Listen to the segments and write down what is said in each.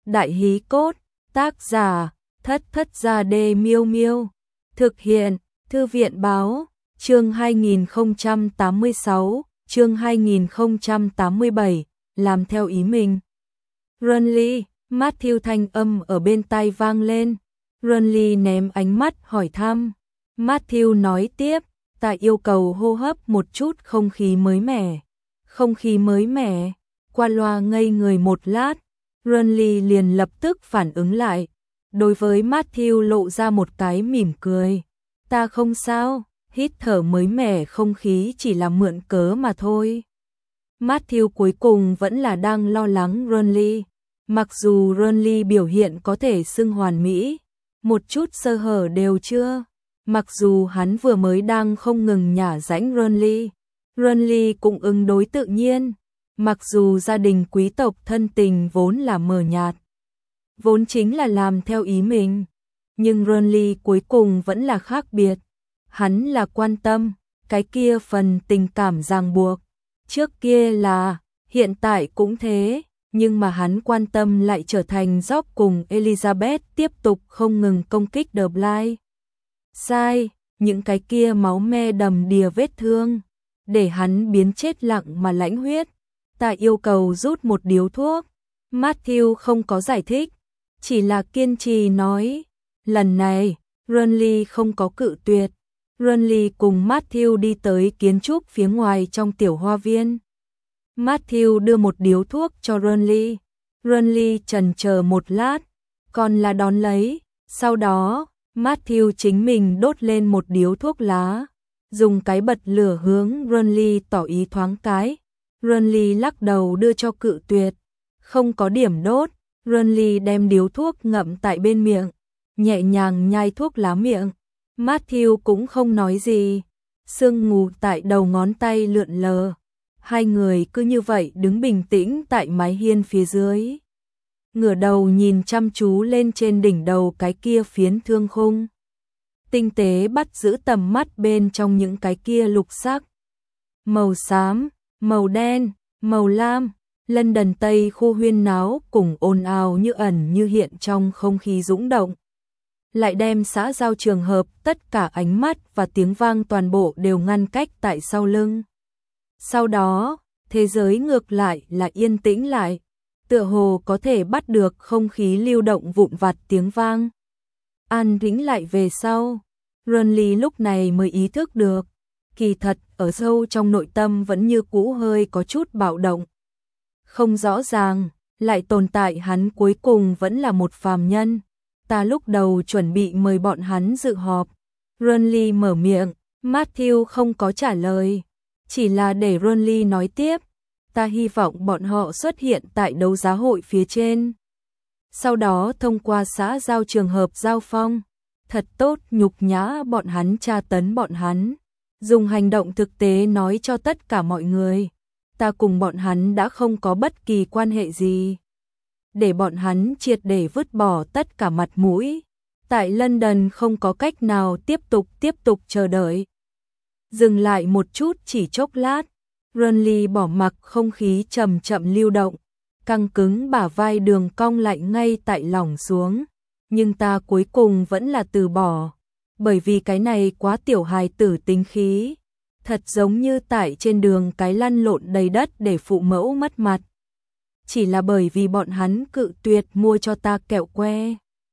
Đại hí cốt, tác giả, Thất Thất Gia Đê Miêu Miêu. Thực hiện, Thư viện báo, chương 2086, chương 2087, làm theo ý mình. Runly, Matthew thanh âm ở bên tai vang lên. Runly ném ánh mắt hỏi thăm. Matthew nói tiếp, ta yêu cầu hô hấp một chút không khí mới mẻ. Không khí mới mẻ, qua loa ngây người một lát. Runly liền lập tức phản ứng lại. Đối với Matthew lộ ra một cái mỉm cười. Ta không sao, hít thở mới mẻ không khí chỉ là mượn cớ mà thôi. Matthew cuối cùng vẫn là đang lo lắng Runly. Mặc dù Runly biểu hiện có thể xưng hoàn mỹ, một chút sơ hở đều chưa. Mặc dù hắn vừa mới đang không ngừng nhả rãnh Runly cũng ứng đối tự nhiên. Mặc dù gia đình quý tộc thân tình vốn là mờ nhạt, vốn chính là làm theo ý mình, nhưng Runly cuối cùng vẫn là khác biệt. Hắn là quan tâm, cái kia phần tình cảm ràng buộc. Trước kia là, hiện tại cũng thế, nhưng mà hắn quan tâm lại trở thành Jock cùng Elizabeth tiếp tục không ngừng công kích The Blind. Sai, những cái kia máu me đầm đìa vết thương, để hắn biến chết lặng mà lãnh huyết. Ta yêu cầu rút một điếu thuốc. Matthew không có giải thích, chỉ là kiên trì nói. Lần này, Runly không có cự tuyệt. Runly cùng Matthew đi tới kiến trúc phía ngoài trong tiểu hoa viên. Matthew đưa một điếu thuốc cho Runly. Runly chần chờ một lát, còn là đón lấy. Sau đó, Matthew chính mình đốt lên một điếu thuốc lá, dùng cái bật lửa hướng Runly tỏ ý thoáng cái. Runly lắc đầu đưa cho cự tuyệt. Không có điểm đốt, Runly đem điếu thuốc ngậm tại bên miệng, nhẹ nhàng nhai thuốc lá miệng. Matthew cũng không nói gì, sương mù tại đầu ngón tay lượn lờ. Hai người cứ như vậy đứng bình tĩnh tại mái hiên phía dưới, ngửa đầu nhìn chăm chú lên trên đỉnh đầu cái kia phiến thương khung. Tinh tế bắt giữ tầm mắt bên trong những cái kia lục sắc, màu xám, màu đen, màu lam. London Tây khu huyên náo cùng ồn ào như ẩn như hiện trong không khí dũng động. Lại đem xã giao trường hợp tất cả ánh mắt và tiếng vang toàn bộ đều ngăn cách tại sau lưng. Sau đó, thế giới ngược lại là yên tĩnh lại, tựa hồ có thể bắt được không khí lưu động vụn vặt tiếng vang. An tĩnh lại về sau, Runly lúc này mới ý thức được, kỳ thật ở sâu trong nội tâm vẫn như cũ hơi có chút bạo động. Không rõ ràng, lại tồn tại hắn cuối cùng vẫn là một phàm nhân. Ta lúc đầu chuẩn bị mời bọn hắn dự họp. Runly mở miệng, Matthew không có trả lời, chỉ là để Runly nói tiếp. Ta hy vọng bọn họ xuất hiện tại đấu giá hội phía trên. Sau đó thông qua xã giao trường hợp giao phong, thật tốt nhục nhã bọn hắn, tra tấn bọn hắn. Dùng hành động thực tế nói cho tất cả mọi người, ta cùng bọn hắn đã không có bất kỳ quan hệ gì. Để bọn hắn triệt để vứt bỏ tất cả mặt mũi. Tại London không có cách nào tiếp tục chờ đợi. Dừng lại một chút chỉ chốc lát, Runly bỏ mặc không khí chậm chậm lưu động, căng cứng bả vai đường cong lại ngay tại lỏng xuống. Nhưng ta cuối cùng vẫn là từ bỏ, bởi vì cái này quá tiểu hài tử tính khí. Thật giống như tại trên đường cái lăn lộn đầy đất để phụ mẫu mất mặt. Chỉ là bởi vì bọn hắn cự tuyệt mua cho ta kẹo que.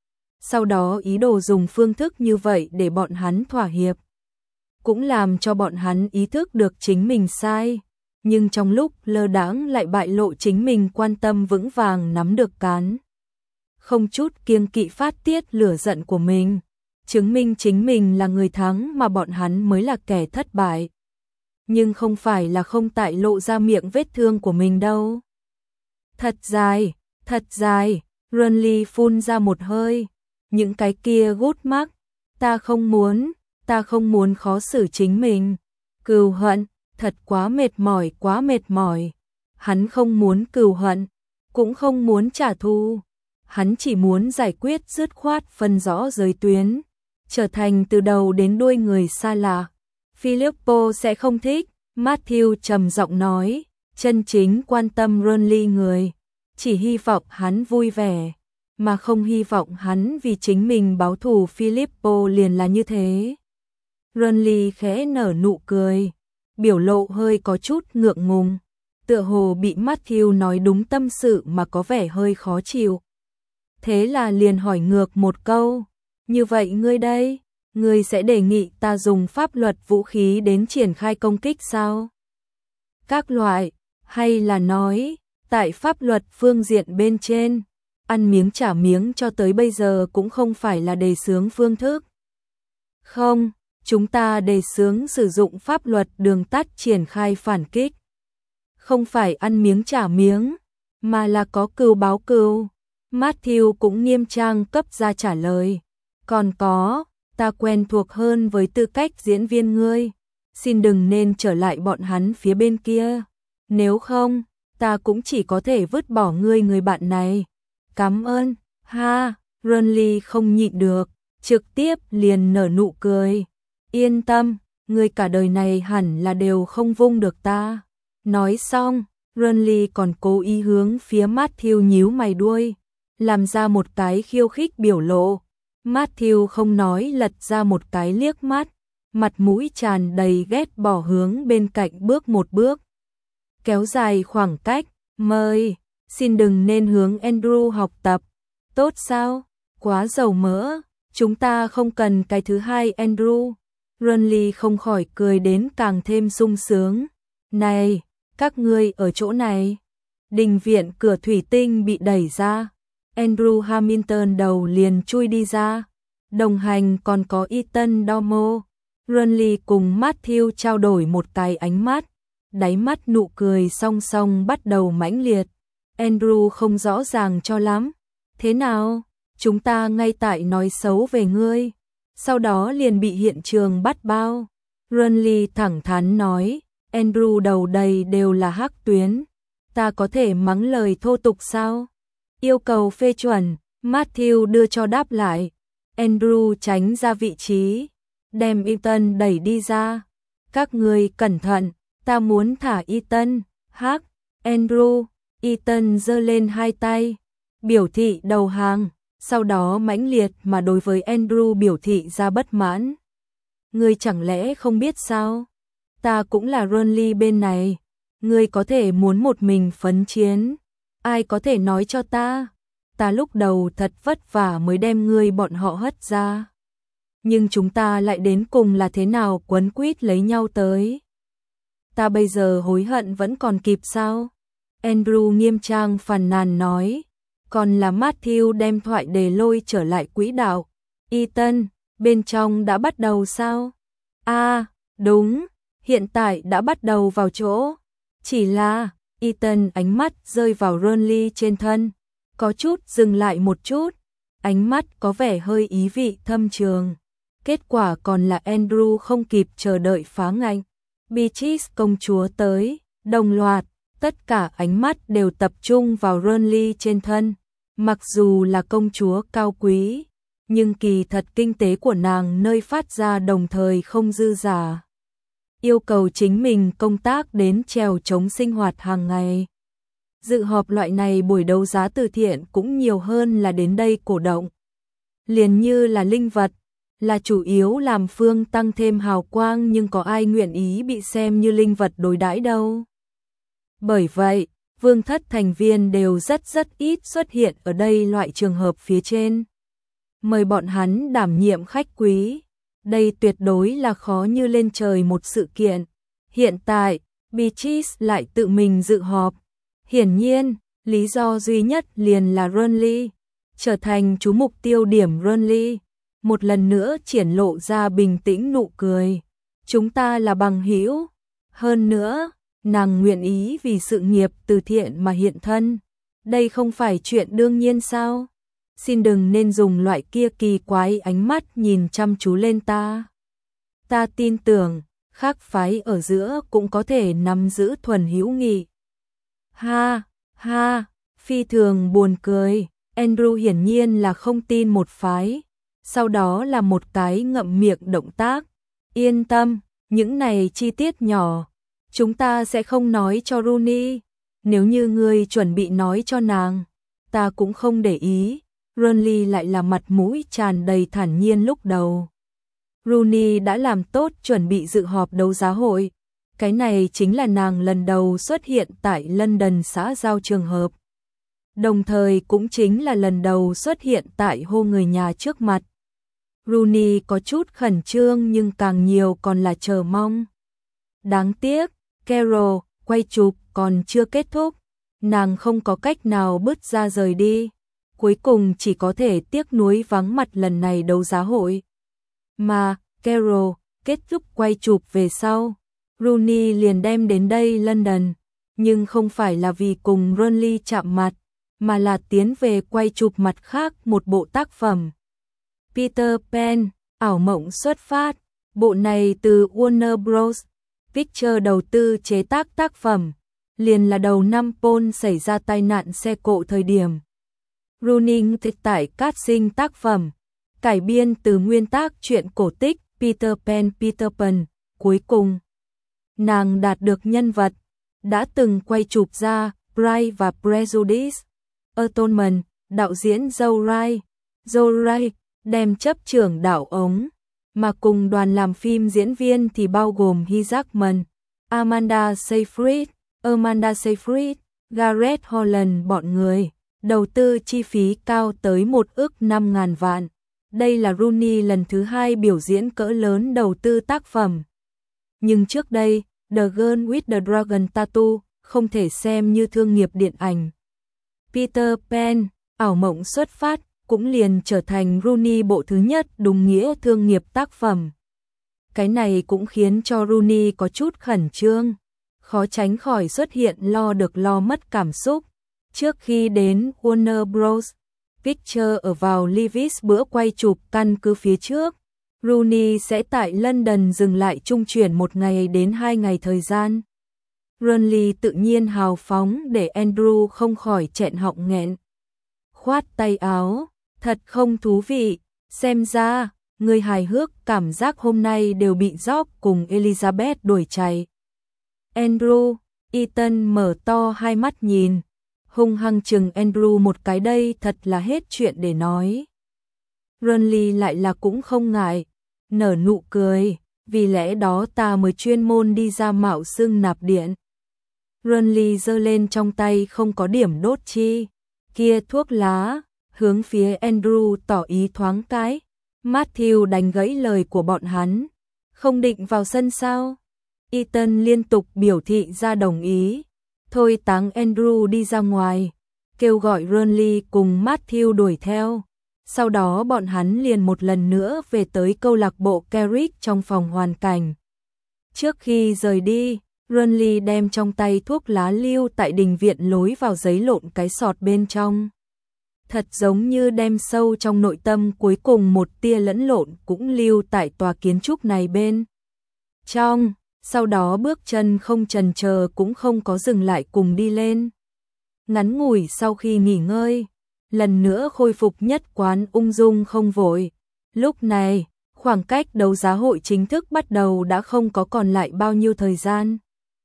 Sau đó ý đồ dùng phương thức như vậy để bọn hắn thỏa hiệp. Cũng làm cho bọn hắn ý thức được chính mình sai. Nhưng trong lúc lơ đãng lại bại lộ chính mình quan tâm vững vàng nắm được cán. Không chút kiêng kỵ phát tiết lửa giận của mình. Chứng minh chính mình là người thắng mà bọn hắn mới là kẻ thất bại. Nhưng không phải là không tại lộ ra miệng vết thương của mình đâu. Thật dài, Runly phun ra một hơi. Những cái kia gút mắc, ta không muốn khó xử chính mình. Cừu hận, thật quá mệt mỏi. Hắn không muốn cừu hận, cũng không muốn trả thù. Hắn chỉ muốn giải quyết dứt khoát phân rõ giới tuyến, trở thành từ đầu đến đuôi người xa lạ. Filippo sẽ không thích, Matthew trầm giọng nói, chân chính quan tâm Runly người, chỉ hy vọng hắn vui vẻ. mà không hy vọng hắn vì chính mình báo thù Filippo liền là như thế. Renly khẽ nở nụ cười, biểu lộ hơi có chút ngượng ngùng, tựa hồ bị Matthew nói đúng tâm sự mà có vẻ hơi khó chịu. Thế là liền hỏi ngược một câu, như vậy ngươi đây, ngươi sẽ đề nghị ta dùng pháp luật vũ khí đến triển khai công kích sao? Các loại, hay là nói, tại pháp luật phương diện bên trên, ăn miếng trả miếng cho tới bây giờ cũng không phải là đề xướng phương thức. Không, chúng ta đề xướng sử dụng pháp luật đường tắt triển khai phản kích. Không phải ăn miếng trả miếng, mà là có cừu báo cừu. Matthew cũng nghiêm trang cấp ra trả lời. Còn có, ta quen thuộc hơn với tư cách diễn viên ngươi. Xin đừng nên trở lại bọn hắn phía bên kia. Nếu không, ta cũng chỉ có thể vứt bỏ ngươi người bạn này. Cảm ơn, ha, Renly không nhịn được, trực tiếp liền nở nụ cười. Yên tâm, ngươi cả đời này hẳn là đều không vung được ta. Nói xong, Renly còn cố ý hướng phía Matthew nhíu mày đuôi, làm ra một cái khiêu khích biểu lộ. Matthew không nói lật ra một cái liếc mắt, mặt mũi tràn đầy ghét bỏ hướng bên cạnh bước một bước. Kéo dài khoảng cách, mời, xin đừng nên hướng Andrew học tập. Tốt sao? Quá dầu mỡ, chúng ta không cần cái thứ hai Andrew. Renly không khỏi cười đến càng thêm sung sướng. Này, các ngươi ở chỗ này. Đình viện cửa thủy tinh bị đẩy ra. Andrew Hamilton đầu liền chui đi ra. Đồng hành còn có Ethan Dormo. Renly cùng Matthew trao đổi một cái ánh mắt. Đáy mắt nụ cười song song bắt đầu mãnh liệt. Andrew không rõ ràng cho lắm. Thế nào? Chúng ta ngay tại nói xấu về ngươi. Sau đó liền bị hiện trường bắt bao. Renly thẳng thắn nói, Andrew đầu đầy đều là hắc tuyến. Ta có thể mắng lời thô tục sao? Yêu cầu phê chuẩn, Matthew đưa cho đáp lại. Andrew tránh ra vị trí, đem Ethan đẩy đi ra. Các ngươi cẩn thận, ta muốn thả Ethan. Hắc, Andrew, Ethan giơ lên hai tay, biểu thị đầu hàng. Sau đó mãnh liệt mà đối với Andrew biểu thị ra bất mãn. Ngươi chẳng lẽ không biết sao? Ta cũng là Renly bên này. Ngươi có thể muốn một mình phấn chiến. Ai có thể nói cho ta? Ta lúc đầu thật vất vả mới đem ngươi bọn họ hất ra. Nhưng chúng ta lại đến cùng là thế nào quấn quýt lấy nhau tới? Ta bây giờ hối hận vẫn còn kịp sao? Andrew nghiêm trang phàn nàn nói. Còn là Matthew đem thoại đề lôi trở lại quỹ đạo. Ethan, bên trong đã bắt đầu sao? Đúng, hiện tại đã bắt đầu vào chỗ. Chỉ là, Ethan ánh mắt rơi vào Renly trên thân. Có chút dừng lại một chút. Ánh mắt có vẻ hơi ý vị thâm trường. Kết quả còn là Andrew không kịp chờ đợi phá ngạnh. Beatrice công chúa tới, đồng loạt, tất cả ánh mắt đều tập trung vào Renly trên thân. Mặc dù là công chúa cao quý, nhưng kỳ thật kinh tế của nàng nơi phát ra đồng thời không dư giả. Yêu cầu chính mình công tác đến trèo chống sinh hoạt hàng ngày. Dự họp loại này buổi đấu giá từ thiện cũng nhiều hơn là đến đây cổ động. Liền như là linh vật, là chủ yếu làm phương tăng thêm hào quang nhưng có ai nguyện ý bị xem như linh vật đối đãi đâu. Bởi vậy, vương thất thành viên đều rất ít xuất hiện ở đây loại trường hợp phía trên. Mời bọn hắn đảm nhiệm khách quý. Đây tuyệt đối là khó như lên trời một sự kiện. Hiện tại, Beatrice lại tự mình dự họp. Hiển nhiên, lý do duy nhất liền là Renly. Trở thành chú mục tiêu điểm Renly. Một lần nữa triển lộ ra bình tĩnh nụ cười. Chúng ta là bằng hữu. Hơn nữa, nàng nguyện ý vì sự nghiệp từ thiện mà hiện thân. Đây không phải chuyện đương nhiên sao? Xin đừng nên dùng loại kia kỳ quái ánh mắt nhìn chăm chú lên ta. Ta tin tưởng, khác phái ở giữa cũng có thể nắm giữ thuần hữu nghị. Ha, phi thường buồn cười. Andrew hiển nhiên là không tin một phái. Sau đó là một cái ngậm miệng động tác. Yên tâm, những này chi tiết nhỏ chúng ta sẽ không nói cho Rooney. Nếu như ngươi chuẩn bị nói cho nàng, ta cũng không để ý. Burnley lại là mặt mũi tràn đầy thản nhiên lúc đầu. Rooney đã làm tốt chuẩn bị dự họp đấu giá hội. Cái này chính là nàng lần đầu xuất hiện tại London xã giao trường hợp. Đồng thời cũng chính là lần đầu xuất hiện tại hô người nhà trước mặt. Rooney có chút khẩn trương nhưng càng nhiều còn là chờ mong. Đáng tiếc, Carol quay chụp còn chưa kết thúc. Nàng không có cách nào bứt ra rời đi. Cuối cùng chỉ có thể tiếc nuối vắng mặt lần này đấu giá hội. Mà, Carol kết thúc quay chụp về sau. Rooney liền đem đến đây London. Nhưng không phải là vì cùng Burnley chạm mặt, mà là tiến về quay chụp mặt khác một bộ tác phẩm. Peter Pan, ảo mộng xuất phát. Bộ này từ Warner Bros. Pictures đầu tư chế tác tác phẩm. Liền là đầu năm Paul xảy ra tai nạn xe cộ thời điểm. Rooney tại casting tác phẩm, cải biên từ nguyên tác truyện cổ tích Peter Pan. Cuối cùng, nàng đạt được nhân vật đã từng quay chụp ra Pride và Prejudice. Atonement, đạo diễn Joe Wright đem chấp trưởng đạo ống, mà cùng đoàn làm phim diễn viên thì bao gồm Hugh Jackman, Amanda Seyfried, Gareth Holland bọn người. Đầu tư chi phí cao tới 1,5 ức vạn. Đây là Rooney lần thứ 2 biểu diễn cỡ lớn đầu tư tác phẩm. Nhưng trước đây, The Girl with the Dragon Tattoo không thể xem như thương nghiệp điện ảnh. Peter Pan, ảo mộng xuất phát, cũng liền trở thành Rooney bộ thứ nhất đúng nghĩa thương nghiệp tác phẩm. Cái này cũng khiến cho Rooney có chút khẩn trương, khó tránh khỏi xuất hiện lo được lo mất cảm xúc. Trước khi đến Warner Bros. Pictures ở vào Leeds bữa quay chụp căn cứ phía trước, Rooney sẽ tại London dừng lại trung chuyển 1 ngày đến 2 ngày thời gian. Burnley tự nhiên hào phóng để Andrew không khỏi chẹn họng nghẹn. Khoát tay áo, thật không thú vị, xem ra, người hài hước cảm giác hôm nay đều bị Job cùng Elizabeth đuổi chạy. Andrew, Ethan mở to hai mắt nhìn, hung hăng chừng Andrew một cái, đây thật là hết chuyện để nói. Burnley lại là cũng không ngại, nở nụ cười, vì lẽ đó ta mới chuyên môn đi ra mạo xưng nạp điện. Burnley giơ lên trong tay không có điểm đốt chi, kia thuốc lá, hướng phía Andrew tỏ ý thoáng cái. Matthew đánh gãy lời của bọn hắn, không định vào sân sao? Ethan liên tục biểu thị ra đồng ý. Thôi táng Andrew đi ra ngoài, kêu gọi Burnley cùng Matthew đuổi theo. Sau đó bọn hắn liền một lần nữa về tới câu lạc bộ Carrick trong phòng hoàn cảnh. Trước khi rời đi, Burnley đem trong tay thuốc lá lưu tại đình viện lối vào giấy lộn cái sọt bên trong. Thật giống như đem sâu trong nội tâm cuối cùng một tia lẫn lộn cũng lưu tại tòa kiến trúc này bên trong. Sau đó bước chân không chần chờ cũng không có dừng lại cùng đi lên. Ngắn ngủi sau khi nghỉ ngơi, lần nữa khôi phục nhất quán ung dung không vội. Lúc này, khoảng cách đấu giá hội chính thức bắt đầu đã không có còn lại bao nhiêu thời gian.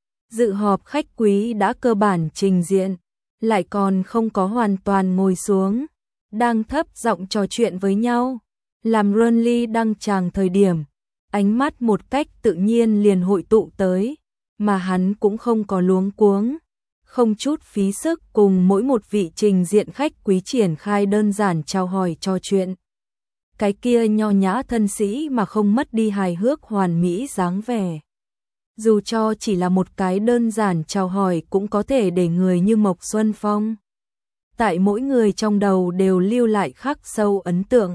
Dự họp khách quý đã cơ bản trình diện, lại còn không có hoàn toàn ngồi xuống, đang thấp giọng trò chuyện với nhau. Làm Burnley đăng tràng thời điểm, ánh mắt một cách tự nhiên liền hội tụ tới, mà hắn cũng không có luống cuống, không chút phí sức cùng mỗi một vị trình diện khách quý triển khai đơn giản chào hỏi trò chuyện. Cái kia nho nhã thân sĩ mà không mất đi hài hước hoàn mỹ dáng vẻ. Dù cho chỉ là một cái đơn giản chào hỏi cũng có thể để người như Mộc Xuân Phong tại mỗi người trong đầu đều lưu lại khắc sâu ấn tượng.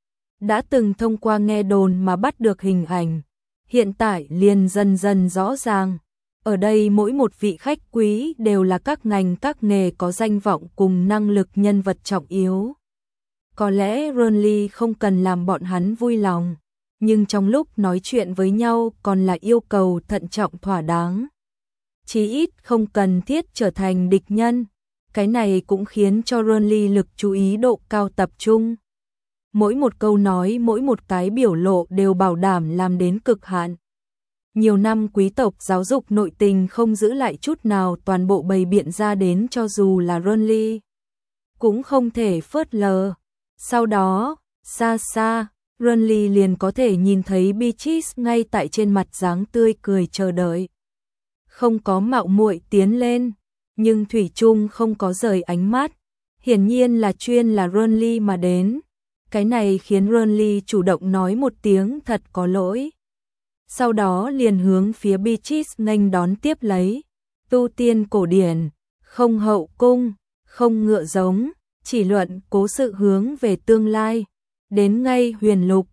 Đã từng thông qua nghe đồn mà bắt được hình ảnh, hiện tại liền dần dần rõ ràng. Ở đây mỗi một vị khách quý đều là các ngành các nghề có danh vọng cùng năng lực nhân vật trọng yếu. Có lẽ Burnley không cần làm bọn hắn vui lòng, nhưng trong lúc nói chuyện với nhau còn là yêu cầu thận trọng thỏa đáng. Chí ít không cần thiết trở thành địch nhân, cái này cũng khiến cho Burnley lực chú ý độ cao tập trung. Mỗi một câu nói, mỗi một cái biểu lộ đều bảo đảm làm đến cực hạn. Nhiều năm quý tộc giáo dục nội tình không giữ lại chút nào, toàn bộ bày biện ra đến, cho dù là Burnley cũng không thể phớt lờ. Sau đó, xa xa, Renly liền có thể nhìn thấy Beatrice ngay tại trên mặt dáng tươi cười chờ đợi. Không có mạo muội tiến lên, nhưng thủy chung không có rời ánh mắt. Hiển nhiên là chuyên là Renly mà đến. Cái này khiến Renly chủ động nói một tiếng thật có lỗi. Sau đó liền hướng phía Beatrice nghênh đón tiếp lấy. Tu tiên cổ điển, không hậu cung, không ngựa giống, chỉ luận cố sự hướng về tương lai. Đến ngay huyền lục,